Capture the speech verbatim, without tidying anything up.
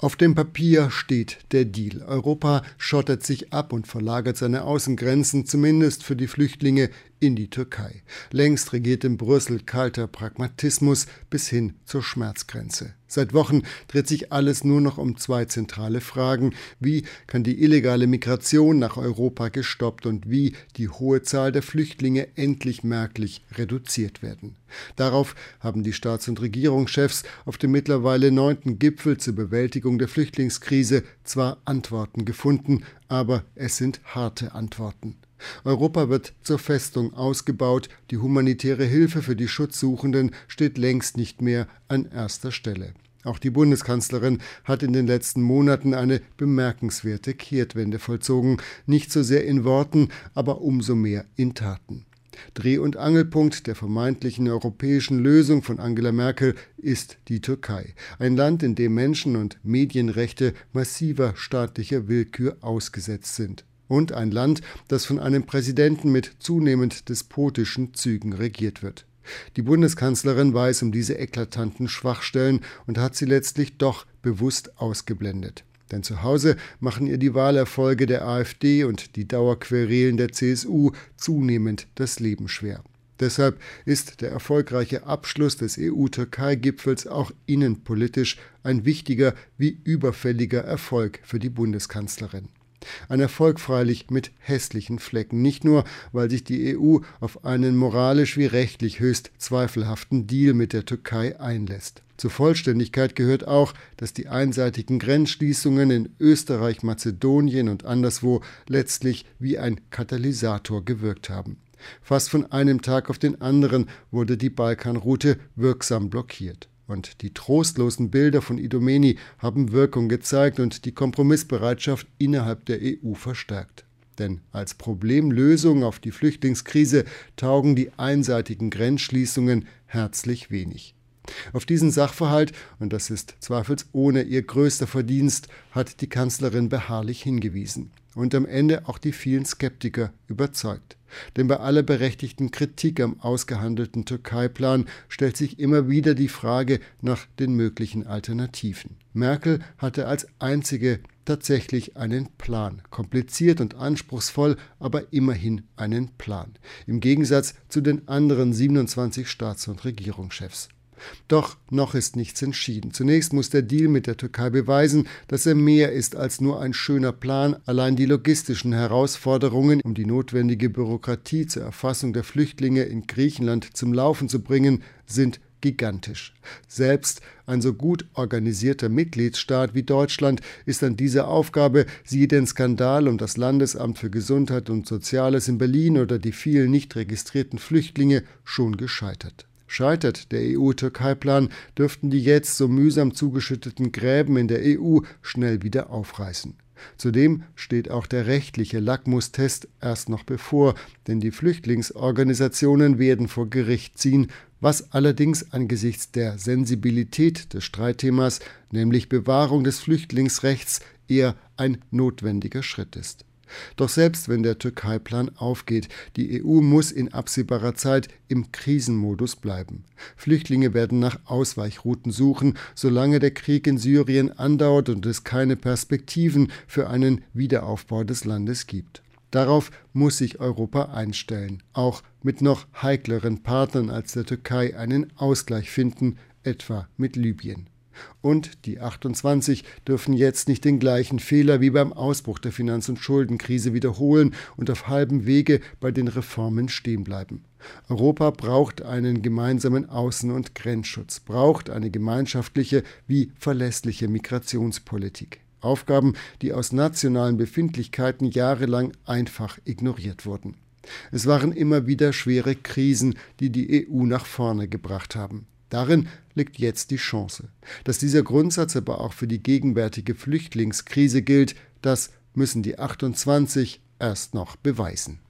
Auf dem Papier steht der Deal. Europa schottet sich ab und verlagert seine Außengrenzen, zumindest für die Flüchtlinge, in die Türkei. Längst regiert in Brüssel kalter Pragmatismus bis hin zur Schmerzgrenze. Seit Wochen dreht sich alles nur noch um zwei zentrale Fragen. Wie kann die illegale Migration nach Europa gestoppt und wie die hohe Zahl der Flüchtlinge endlich merklich reduziert werden? Darauf haben die Staats- und Regierungschefs auf dem mittlerweile neunten Gipfel zur Bewältigung der Flüchtlingskrise zwar Antworten gefunden, aber es sind harte Antworten. Europa wird zur Festung ausgebaut, die humanitäre Hilfe für die Schutzsuchenden steht längst nicht mehr an erster Stelle. Auch die Bundeskanzlerin hat in den letzten Monaten eine bemerkenswerte Kehrtwende vollzogen, nicht so sehr in Worten, aber umso mehr in Taten. Dreh- und Angelpunkt der vermeintlichen europäischen Lösung von Angela Merkel ist die Türkei. Ein Land, in dem Menschen- und Medienrechte massiver staatlicher Willkür ausgesetzt sind. Und ein Land, das von einem Präsidenten mit zunehmend despotischen Zügen regiert wird. Die Bundeskanzlerin weiß um diese eklatanten Schwachstellen und hat sie letztlich doch bewusst ausgeblendet. Denn zu Hause machen ihr die Wahlerfolge der AfD und die Dauerquerelen der C S U zunehmend das Leben schwer. Deshalb ist der erfolgreiche Abschluss des E U-Türkei-Gipfels auch innenpolitisch ein wichtiger wie überfälliger Erfolg für die Bundeskanzlerin. Ein Erfolg freilich mit hässlichen Flecken, nicht nur, weil sich die E U auf einen moralisch wie rechtlich höchst zweifelhaften Deal mit der Türkei einlässt. Zur Vollständigkeit gehört auch, dass die einseitigen Grenzschließungen in Österreich, Mazedonien und anderswo letztlich wie ein Katalysator gewirkt haben. Fast von einem Tag auf den anderen wurde die Balkanroute wirksam blockiert. Und die trostlosen Bilder von Idomeni haben Wirkung gezeigt und die Kompromissbereitschaft innerhalb der E U verstärkt. Denn als Problemlösung auf die Flüchtlingskrise taugen die einseitigen Grenzschließungen herzlich wenig. Auf diesen Sachverhalt, und das ist zweifelsohne ihr größter Verdienst, hat die Kanzlerin beharrlich hingewiesen. Und am Ende auch die vielen Skeptiker überzeugt. Denn bei aller berechtigten Kritik am ausgehandelten Türkei-Plan stellt sich immer wieder die Frage nach den möglichen Alternativen. Merkel hatte als einzige tatsächlich einen Plan. Kompliziert und anspruchsvoll, aber immerhin einen Plan. Im Gegensatz zu den anderen siebenundzwanzig Staats- und Regierungschefs. Doch noch ist nichts entschieden. Zunächst muss der Deal mit der Türkei beweisen, dass er mehr ist als nur ein schöner Plan. Allein die logistischen Herausforderungen, um die notwendige Bürokratie zur Erfassung der Flüchtlinge in Griechenland zum Laufen zu bringen, sind gigantisch. Selbst ein so gut organisierter Mitgliedsstaat wie Deutschland ist an dieser Aufgabe, siehe den Skandal um das Landesamt für Gesundheit und Soziales in Berlin oder die vielen nicht registrierten Flüchtlinge, schon gescheitert. Scheitert der E U-Türkei-Plan, dürften die jetzt so mühsam zugeschütteten Gräben in der E U schnell wieder aufreißen. Zudem steht auch der rechtliche Lackmustest erst noch bevor, denn die Flüchtlingsorganisationen werden vor Gericht ziehen, was allerdings angesichts der Sensibilität des Streitthemas, nämlich Bewahrung des Flüchtlingsrechts, eher ein notwendiger Schritt ist. Doch selbst wenn der Türkei-Plan aufgeht, die E U muss in absehbarer Zeit im Krisenmodus bleiben. Flüchtlinge werden nach Ausweichrouten suchen, solange der Krieg in Syrien andauert und es keine Perspektiven für einen Wiederaufbau des Landes gibt. Darauf muss sich Europa einstellen, auch mit noch heikleren Partnern als der Türkei einen Ausgleich finden, etwa mit Libyen. Und die achtundzwanzig dürfen jetzt nicht den gleichen Fehler wie beim Ausbruch der Finanz- und Schuldenkrise wiederholen und auf halbem Wege bei den Reformen stehen bleiben. Europa braucht einen gemeinsamen Außen- und Grenzschutz, braucht eine gemeinschaftliche wie verlässliche Migrationspolitik. Aufgaben, die aus nationalen Befindlichkeiten jahrelang einfach ignoriert wurden. Es waren immer wieder schwere Krisen, die die E U nach vorne gebracht haben. Darin liegt jetzt die Chance. Dass dieser Grundsatz aber auch für die gegenwärtige Flüchtlingskrise gilt, das müssen die achtundzwanzig erst noch beweisen.